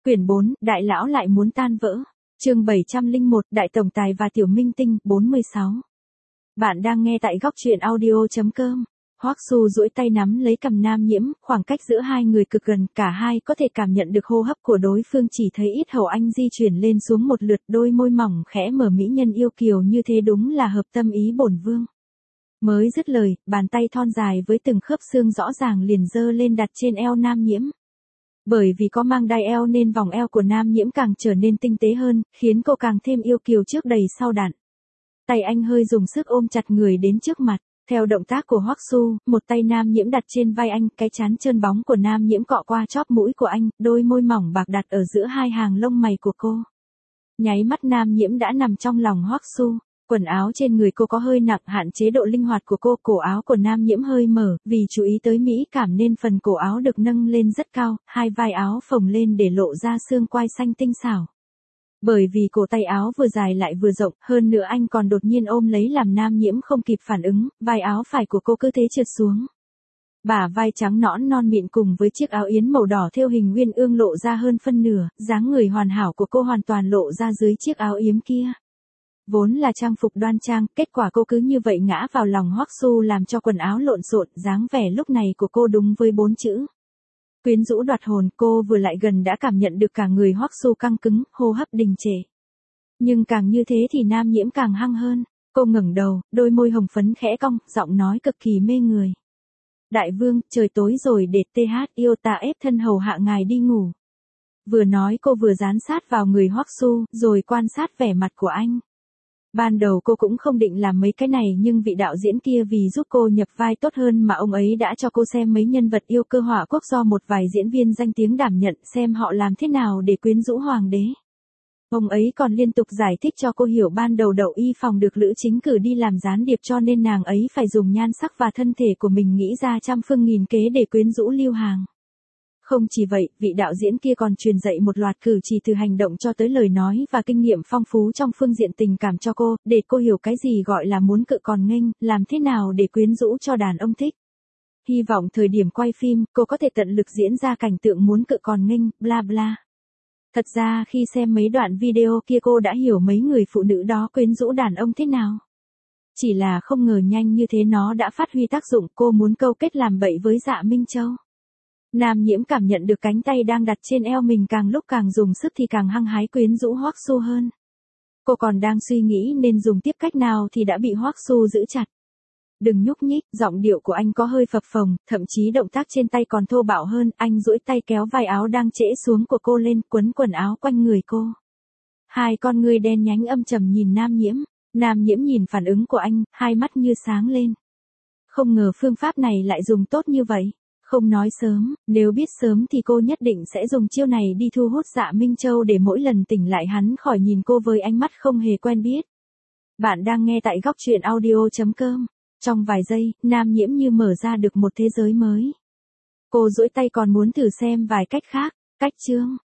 Quyển 4, Đại lão lại muốn tan vỡ. Chương 701, Đại tổng tài và tiểu minh tinh, 46. Bạn đang nghe tại góc truyện audio.com. Hoắc Su duỗi tay nắm lấy cằm Nam Nhiễm, khoảng cách giữa hai người cực gần, cả hai có thể cảm nhận được hô hấp của đối phương, chỉ thấy ít hầu anh di chuyển lên xuống một lượt, đôi môi mỏng khẽ mở, mỹ nhân yêu kiều như thế đúng là hợp tâm ý bổn vương. Mới dứt lời, bàn tay thon dài với từng khớp xương rõ ràng liền giơ lên đặt trên eo Nam Nhiễm. Bởi vì có mang đai eo nên vòng eo của Nam Nhiễm càng trở nên tinh tế hơn, khiến cô càng thêm yêu kiều trước đầy sau đặn. Tay anh hơi dùng sức ôm chặt người đến trước mặt. Theo động tác của Hoắc Su, một tay Nam Nhiễm đặt trên vai anh, cái trán trơn bóng của Nam Nhiễm cọ qua chóp mũi của anh, đôi môi mỏng bạc đặt ở giữa hai hàng lông mày của cô. Nháy mắt Nam Nhiễm đã nằm trong lòng Hoắc Su. Quần áo trên người cô có hơi nặng, hạn chế độ linh hoạt của cô, cổ áo của Nam Nhiễm hơi mở, vì chú ý tới mỹ cảm nên phần cổ áo được nâng lên rất cao, hai vai áo phồng lên để lộ ra xương quai xanh tinh xảo. Bởi vì cổ tay áo vừa dài lại vừa rộng, hơn nữa anh còn đột nhiên ôm lấy làm Nam Nhiễm không kịp phản ứng, vai áo phải của cô cứ thế trượt xuống. Bả vai trắng nõn non mịn cùng với chiếc áo yến màu đỏ thêu hình uyên ương lộ ra hơn phân nửa, dáng người hoàn hảo của cô hoàn toàn lộ ra dưới chiếc áo yếm kia. Vốn là trang phục đoan trang, kết quả cô cứ như vậy ngã vào lòng Hoắc Su làm cho quần áo lộn xộn, dáng vẻ lúc này của cô đúng với 4 chữ. Quyến rũ đoạt hồn. Cô vừa lại gần đã cảm nhận được cả người Hoắc Su căng cứng, hô hấp đình trệ. Nhưng càng như thế thì Nam Nhiễm càng hăng hơn. Cô ngẩng đầu, đôi môi hồng phấn khẽ cong, giọng nói cực kỳ mê người. Đại vương, trời tối rồi, để TH yêu ta ép thân hầu hạ ngài đi ngủ. Vừa nói cô vừa dán sát vào người Hoắc Su, rồi quan sát vẻ mặt của anh. Ban đầu cô cũng không định làm mấy cái này, nhưng vị đạo diễn kia vì giúp cô nhập vai tốt hơn mà ông ấy đã cho cô xem mấy nhân vật yêu cơ hỏa quốc do một vài diễn viên danh tiếng đảm nhận, xem họ làm thế nào để quyến rũ hoàng đế. Ông ấy còn liên tục giải thích cho cô hiểu ban đầu Đậu Y Phòng được Lữ Chính cử đi làm gián điệp cho nên nàng ấy phải dùng nhan sắc và thân thể của mình nghĩ ra trăm phương nghìn kế để quyến rũ Lưu Hàng. Không chỉ vậy, vị đạo diễn kia còn truyền dạy một loạt cử chỉ từ hành động cho tới lời nói và kinh nghiệm phong phú trong phương diện tình cảm cho cô, để cô hiểu cái gì gọi là muốn cự còn nghênh, làm thế nào để quyến rũ cho đàn ông thích. Hy vọng thời điểm quay phim, cô có thể tận lực diễn ra cảnh tượng muốn cự còn nghênh, bla bla. Thật ra khi xem mấy đoạn video kia cô đã hiểu mấy người phụ nữ đó quyến rũ đàn ông thế nào. Chỉ là không ngờ nhanh như thế nó đã phát huy tác dụng, cô muốn câu kết làm bậy với Dạ Minh Châu. Nam Nhiễm cảm nhận được cánh tay đang đặt trên eo mình càng lúc càng dùng sức thì càng hăng hái quyến rũ Hoắc Su hơn. Cô còn đang suy nghĩ nên dùng tiếp cách nào thì đã bị Hoắc Su giữ chặt. Đừng nhúc nhích, giọng điệu của anh có hơi phập phồng, thậm chí động tác trên tay còn thô bạo hơn, anh duỗi tay kéo vai áo đang trễ xuống của cô lên, quấn quần áo quanh người cô. Hai con ngươi đen nhánh âm trầm nhìn Nam Nhiễm. Nam Nhiễm nhìn phản ứng của anh, hai mắt như sáng lên. Không ngờ phương pháp này lại dùng tốt như vậy. Không nói sớm, nếu biết sớm thì cô nhất định sẽ dùng chiêu này đi thu hút Dạ Minh Châu để mỗi lần tỉnh lại hắn khỏi nhìn cô với ánh mắt không hề quen biết. Bạn đang nghe tại góc truyện audio.com. Trong vài giây, Nam Nhiễm như mở ra được một thế giới mới. Cô duỗi tay còn muốn thử xem vài cách khác. Cách chương.